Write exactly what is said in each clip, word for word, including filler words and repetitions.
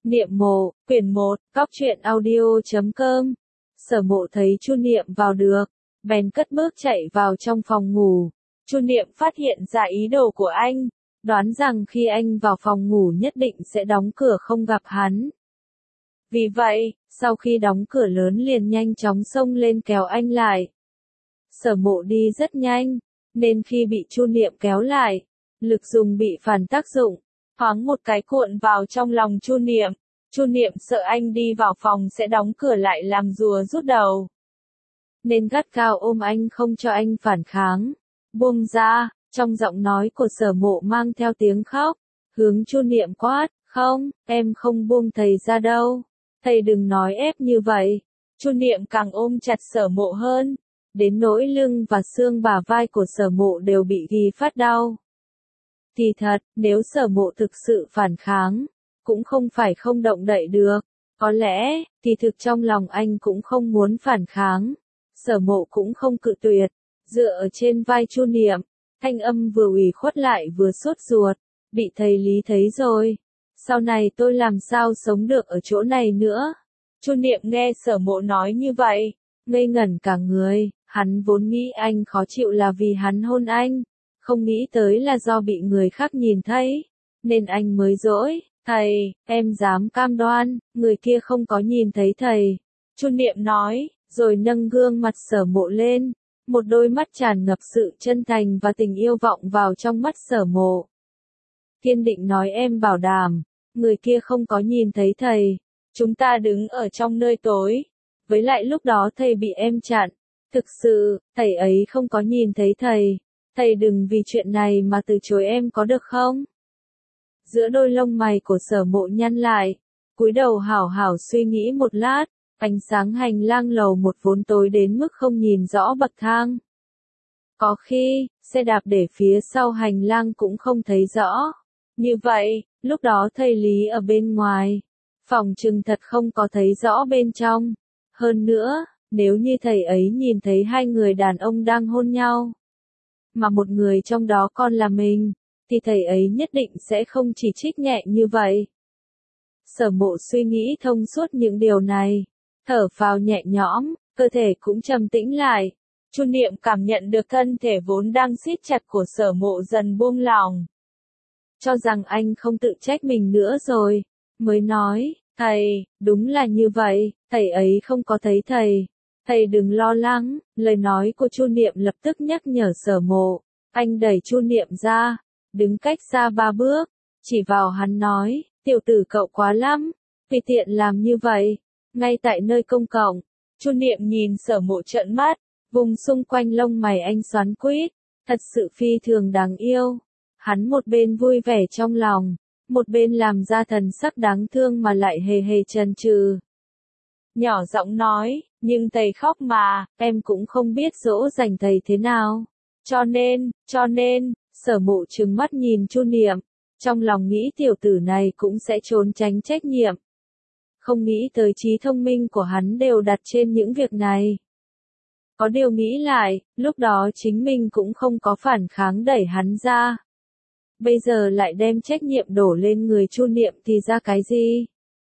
Niệm mộ, quyển một, góc truyện audio chấm com. Sở Mộ thấy Chu Niệm vào được, bèn cất bước chạy vào trong phòng ngủ. Chu Niệm phát hiện ra ý đồ của anh, đoán rằng khi anh vào phòng ngủ nhất định sẽ đóng cửa không gặp hắn. Vì vậy, sau khi đóng cửa lớn liền nhanh chóng xông lên kéo anh lại. Sở Mộ đi rất nhanh, nên khi bị Chu Niệm kéo lại, lực dùng bị phản tác dụng, thoáng một cái cuộn vào trong lòng Chu Niệm. Chu Niệm sợ anh đi vào phòng sẽ đóng cửa lại làm rùa rút đầu, nên gắt gao ôm anh không cho anh phản kháng. Buông ra, trong giọng nói của Sở Mộ mang theo tiếng khóc, hướng Chu Niệm quát, không, em không buông thầy ra đâu, thầy đừng nói ép như vậy. Chu Niệm càng ôm chặt Sở Mộ hơn, đến nỗi lưng và xương bả vai của Sở Mộ đều bị ghi phát đau. Thì thật, nếu Sở Mộ thực sự phản kháng, cũng không phải không động đậy được, có lẽ, thì thực trong lòng anh cũng không muốn phản kháng. Sở Mộ cũng không cự tuyệt, dựa ở trên vai Chu Niệm, thanh âm vừa ủy khuất lại vừa sốt ruột, bị thầy Lý thấy rồi, sau này tôi làm sao sống được ở chỗ này nữa. Chu Niệm nghe Sở Mộ nói như vậy, ngây ngẩn cả người, hắn vốn nghĩ anh khó chịu là vì hắn hôn anh, không nghĩ tới là do bị người khác nhìn thấy, nên anh mới dỗi. Thầy, em dám cam đoan, người kia không có nhìn thấy thầy. Chu Niệm nói, rồi nâng gương mặt Sở Mộ lên, một đôi mắt tràn ngập sự chân thành và tình yêu vọng vào trong mắt Sở Mộ. Kiên định nói em bảo đảm, người kia không có nhìn thấy thầy. Chúng ta đứng ở trong nơi tối, với lại lúc đó thầy bị em chặn. Thực sự, thầy ấy không có nhìn thấy thầy. Thầy đừng vì chuyện này mà từ chối em có được không? Giữa đôi lông mày của Sở Mộ nhăn lại, cúi đầu hảo hảo suy nghĩ một lát, ánh sáng hành lang lầu một vốn tối đến mức không nhìn rõ bậc thang. Có khi, xe đạp để phía sau hành lang cũng không thấy rõ. Như vậy, lúc đó thầy Lý ở bên ngoài, phòng chừng thật không có thấy rõ bên trong. Hơn nữa, nếu như thầy ấy nhìn thấy hai người đàn ông đang hôn nhau, mà một người trong đó còn là mình, thì thầy ấy nhất định sẽ không chỉ trích nhẹ như vậy. Sở Mộ suy nghĩ thông suốt những điều này, thở phào nhẹ nhõm, cơ thể cũng trầm tĩnh lại. Chu Niệm cảm nhận được thân thể vốn đang siết chặt của Sở Mộ dần buông lỏng. Cho rằng anh không tự trách mình nữa rồi, mới nói, thầy, đúng là như vậy, thầy ấy không có thấy thầy. Thầy đừng lo lắng. Lời nói của Chu Niệm lập tức nhắc nhở Sở Mộ. Anh đẩy Chu Niệm ra, đứng cách xa ba bước, chỉ vào hắn nói, tiểu tử cậu quá lắm, tùy tiện làm như vậy, ngay tại nơi công cộng. Chu Niệm nhìn Sở Mộ trợn mắt, vùng xung quanh lông mày anh xoắn quýt, thật sự phi thường đáng yêu. Hắn một bên vui vẻ trong lòng, một bên làm ra thần sắc đáng thương mà lại hề hề chần chừ. Nhỏ giọng nói, nhưng thầy khóc mà, em cũng không biết dỗ dành thầy thế nào. Cho nên, cho nên, Sở Mộ trừng mắt nhìn Chu Niệm, trong lòng nghĩ tiểu tử này cũng sẽ trốn tránh trách nhiệm. Không nghĩ tới trí thông minh của hắn đều đặt trên những việc này. Có điều nghĩ lại, lúc đó chính mình cũng không có phản kháng đẩy hắn ra. Bây giờ lại đem trách nhiệm đổ lên người Chu Niệm thì ra cái gì?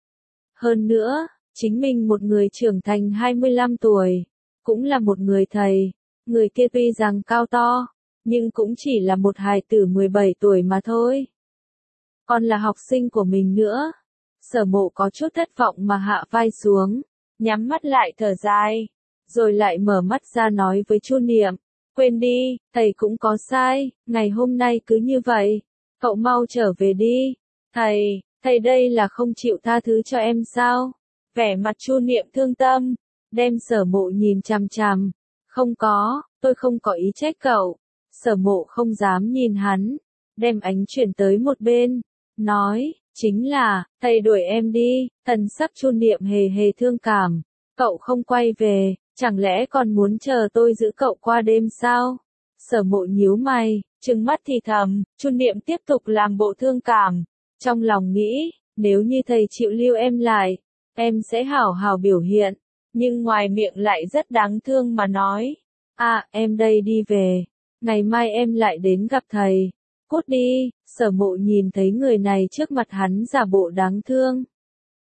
Hơn nữa, chính mình một người trưởng thành hai mươi lăm tuổi, cũng là một người thầy, người kia tuy rằng cao to, nhưng cũng chỉ là một hài tử mười bảy tuổi mà thôi. Còn là học sinh của mình nữa. Sở Mộ có chút thất vọng mà hạ vai xuống, nhắm mắt lại thở dài, rồi lại mở mắt ra nói với Chu Niệm, quên đi, thầy cũng có sai, ngày hôm nay cứ như vậy, cậu mau trở về đi. Thầy, thầy đây là không chịu tha thứ cho em sao? Vẻ mặt Chu Niệm thương tâm, đem Sở Mộ nhìn chằm chằm. Không có, tôi không có ý trách cậu. Sở Mộ không dám nhìn hắn, đem ánh chuyển tới một bên, nói, chính là, thầy đuổi em đi. Thần sắc Chu Niệm hề hề thương cảm, cậu không quay về, chẳng lẽ còn muốn chờ tôi giữ cậu qua đêm sao? Sở Mộ nhíu mày, trừng mắt thì thầm. Chu Niệm tiếp tục làm bộ thương cảm, trong lòng nghĩ, nếu như thầy chịu lưu em lại, em sẽ hảo hảo biểu hiện, nhưng ngoài miệng lại rất đáng thương mà nói, à, em đây đi về, ngày mai em lại đến gặp thầy. Cút đi. Sở Mộ nhìn thấy người này trước mặt hắn giả bộ đáng thương,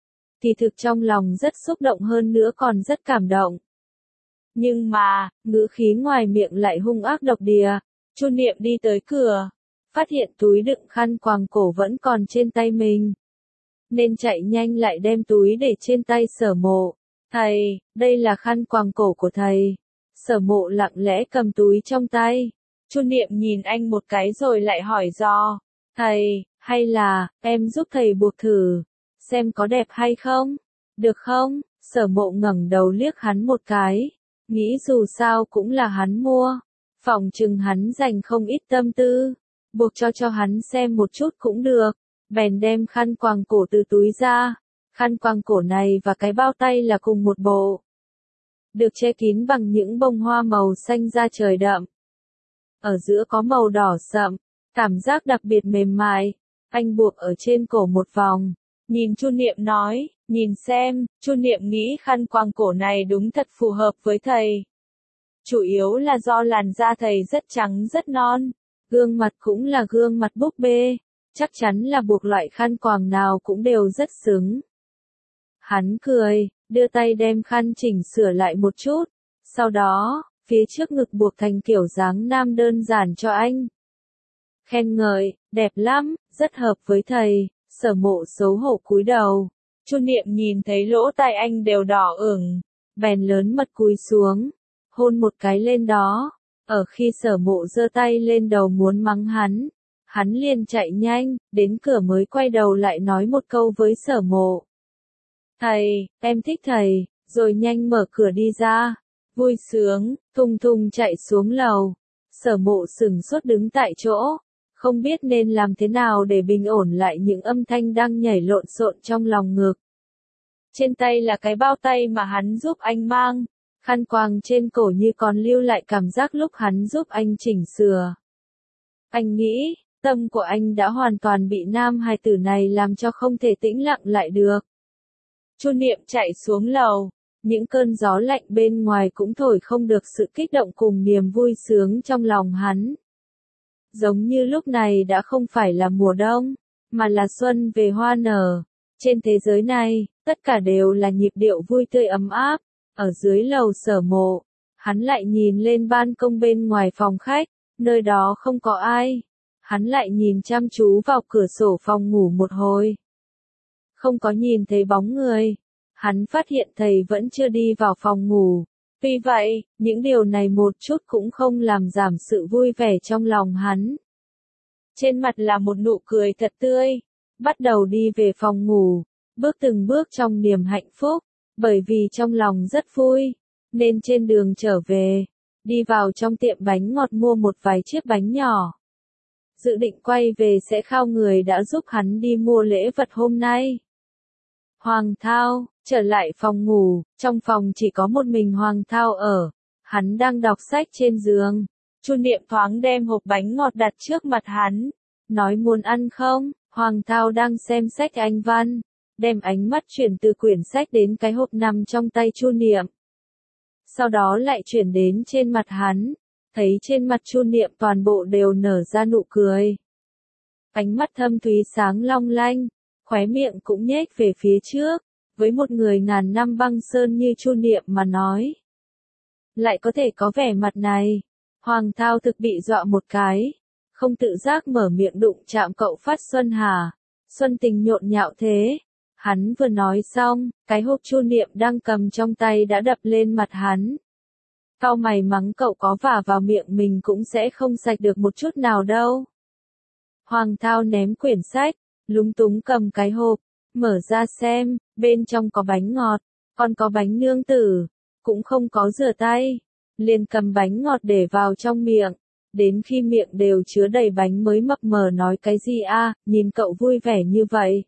thì thực trong lòng rất xúc động hơn nữa còn rất cảm động. Nhưng mà, ngữ khí ngoài miệng lại hung ác độc địa. Chu Niệm đi tới cửa, phát hiện túi đựng khăn quàng cổ vẫn còn trên tay mình. Nên chạy nhanh lại đem túi để trên tay Sở Mộ. Thầy, đây là khăn quàng cổ của thầy. Sở Mộ lặng lẽ cầm túi trong tay. Chu Niệm nhìn anh một cái rồi lại hỏi dò. Thầy, hay là, em giúp thầy buộc thử, xem có đẹp hay không? Được không? Sở Mộ ngẩng đầu liếc hắn một cái. Nghĩ dù sao cũng là hắn mua. Phòng chừng hắn dành không ít tâm tư. Buộc cho cho hắn xem một chút cũng được. Bèn đem khăn quàng cổ từ túi ra. Khăn quàng cổ này và cái bao tay là cùng một bộ. Được che kín bằng những bông hoa màu xanh da trời đậm. Ở giữa có màu đỏ sậm. Cảm giác đặc biệt mềm mại. Anh buộc ở trên cổ một vòng. Nhìn Chu Niệm nói, nhìn xem, Chu Niệm nghĩ khăn quàng cổ này đúng thật phù hợp với thầy. Chủ yếu là do làn da thầy rất trắng rất non. Gương mặt cũng là gương mặt búp bê. Chắc chắn là buộc loại khăn quàng nào cũng đều rất xứng. Hắn cười, đưa tay đem khăn chỉnh sửa lại một chút. Sau đó, phía trước ngực buộc thành kiểu dáng nam đơn giản cho anh. Khen ngợi, đẹp lắm, rất hợp với thầy. Sở Mộ xấu hổ cúi đầu. Chu Niệm nhìn thấy lỗ tai anh đều đỏ ửng. Bèn lớn mật cúi xuống. Hôn một cái lên đó. Ở khi Sở Mộ giơ tay lên đầu muốn mắng hắn. Hắn liền chạy nhanh, đến cửa mới quay đầu lại nói một câu với Sở Mộ. Thầy, em thích thầy, rồi nhanh mở cửa đi ra. Vui sướng, thùng thùng chạy xuống lầu. Sở Mộ sững sốt đứng tại chỗ. Không biết nên làm thế nào để bình ổn lại những âm thanh đang nhảy lộn xộn trong lòng ngực. Trên tay là cái bao tay mà hắn giúp anh mang. Khăn quàng trên cổ như còn lưu lại cảm giác lúc hắn giúp anh chỉnh sửa. Anh nghĩ, tâm của anh đã hoàn toàn bị nam hài tử này làm cho không thể tĩnh lặng lại được. Chu Niệm chạy xuống lầu. Những cơn gió lạnh bên ngoài cũng thổi không được sự kích động cùng niềm vui sướng trong lòng hắn. Giống như lúc này đã không phải là mùa đông, mà là xuân về hoa nở. Trên thế giới này, tất cả đều là nhịp điệu vui tươi ấm áp. Ở dưới lầu Sở Mộ, hắn lại nhìn lên ban công bên ngoài phòng khách, nơi đó không có ai. Hắn lại nhìn chăm chú vào cửa sổ phòng ngủ một hồi. Không có nhìn thấy bóng người. Hắn phát hiện thầy vẫn chưa đi vào phòng ngủ. Vì vậy, những điều này một chút cũng không làm giảm sự vui vẻ trong lòng hắn. Trên mặt là một nụ cười thật tươi. Bắt đầu đi về phòng ngủ. Bước từng bước trong niềm hạnh phúc. Bởi vì trong lòng rất vui. Nên trên đường trở về. Đi vào trong tiệm bánh ngọt mua một vài chiếc bánh nhỏ. Dự định quay về sẽ khao người đã giúp hắn đi mua lễ vật hôm nay. Hoàng Thao, trở lại phòng ngủ, trong phòng chỉ có một mình Hoàng Thao ở. Hắn đang đọc sách trên giường. Chu Niệm thoáng đem hộp bánh ngọt đặt trước mặt hắn. Nói muốn ăn không? Hoàng Thao đang xem sách Anh văn. Đem ánh mắt chuyển từ quyển sách đến cái hộp nằm trong tay Chu Niệm. Sau đó lại chuyển đến trên mặt hắn. Thấy trên mặt Chu Niệm toàn bộ đều nở ra nụ cười. Ánh mắt thâm thúy sáng long lanh. Khóe miệng cũng nhếch về phía trước. Với một người ngàn năm băng sơn như Chu Niệm mà nói. Lại có thể có vẻ mặt này. Hoàng Thao thực bị dọa một cái. Không tự giác mở miệng đụng chạm cậu Phát Xuân Hà. Xuân Tình nhộn nhạo thế. Hắn vừa nói xong, cái hộp Chu Niệm đang cầm trong tay đã đập lên mặt hắn. Cau mày mắng cậu có vả vào miệng mình cũng sẽ không sạch được một chút nào đâu. Hoàng Thao ném quyển sách, lúng túng cầm cái hộp, mở ra xem, bên trong có bánh ngọt, còn có bánh nương tử, cũng không có rửa tay. Liền cầm bánh ngọt để vào trong miệng, đến khi miệng đều chứa đầy bánh mới mập mờ nói cái gì a, nhìn cậu vui vẻ như vậy.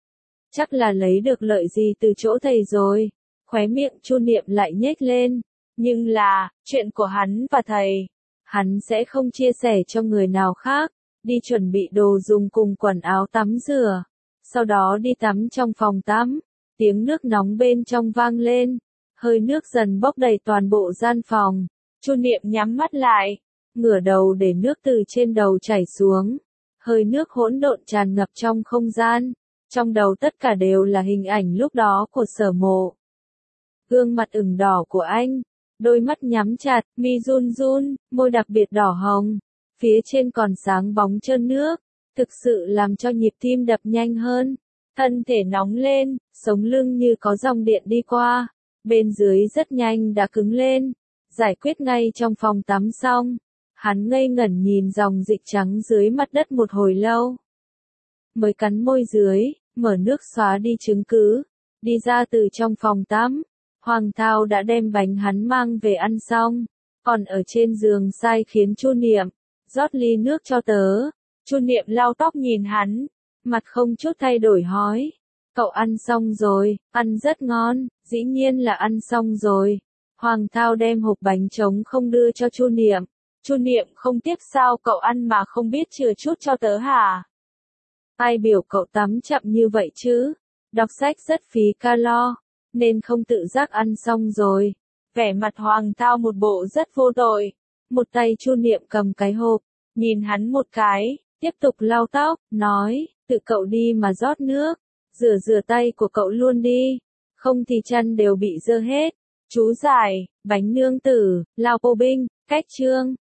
Chắc là lấy được lợi gì từ chỗ thầy rồi. Khóe miệng Chu Niệm lại nhếch lên. Nhưng là, chuyện của hắn và thầy, hắn sẽ không chia sẻ cho người nào khác. Đi chuẩn bị đồ dùng cùng quần áo tắm rửa. Sau đó đi tắm trong phòng tắm. Tiếng nước nóng bên trong vang lên. Hơi nước dần bốc đầy toàn bộ gian phòng. Chu Niệm nhắm mắt lại. Ngửa đầu để nước từ trên đầu chảy xuống. Hơi nước hỗn độn tràn ngập trong không gian. Trong đầu tất cả đều là hình ảnh lúc đó của Sở Mộ. Gương mặt ửng đỏ của anh, đôi mắt nhắm chặt, mi run run, môi đặc biệt đỏ hồng, phía trên còn sáng bóng trơn nước, thực sự làm cho nhịp tim đập nhanh hơn, thân thể nóng lên, sống lưng như có dòng điện đi qua, bên dưới rất nhanh đã cứng lên, giải quyết ngay trong phòng tắm xong, hắn ngây ngẩn nhìn dòng dịch trắng dưới mặt đất một hồi lâu. Mới cắn môi dưới, mở nước xóa đi chứng cứ, đi ra từ trong phòng tắm. Hoàng Thao đã đem bánh hắn mang về ăn xong, còn ở trên giường sai khiến Chu Niệm rót ly nước cho tớ. Chu Niệm lau tóc nhìn hắn, mặt không chút thay đổi hỏi, cậu ăn xong rồi, ăn rất ngon, dĩ nhiên là ăn xong rồi. Hoàng Thao đem hộp bánh trống không đưa cho Chu Niệm. Chu Niệm không tiếc sao cậu ăn mà không biết chừa chút cho tớ hả? Ai biểu cậu tắm chậm như vậy chứ? Đọc sách rất phí calo, nên không tự giác ăn xong rồi. Vẻ mặt Hoàng Thao một bộ rất vô tội. Một tay Chu Niệm cầm cái hộp, nhìn hắn một cái, tiếp tục lau tóc, nói, tự cậu đi mà rót nước, rửa rửa tay của cậu luôn đi, không thì chân đều bị dơ hết. Chú giải, bánh nương tử, lao cô binh, cách chương.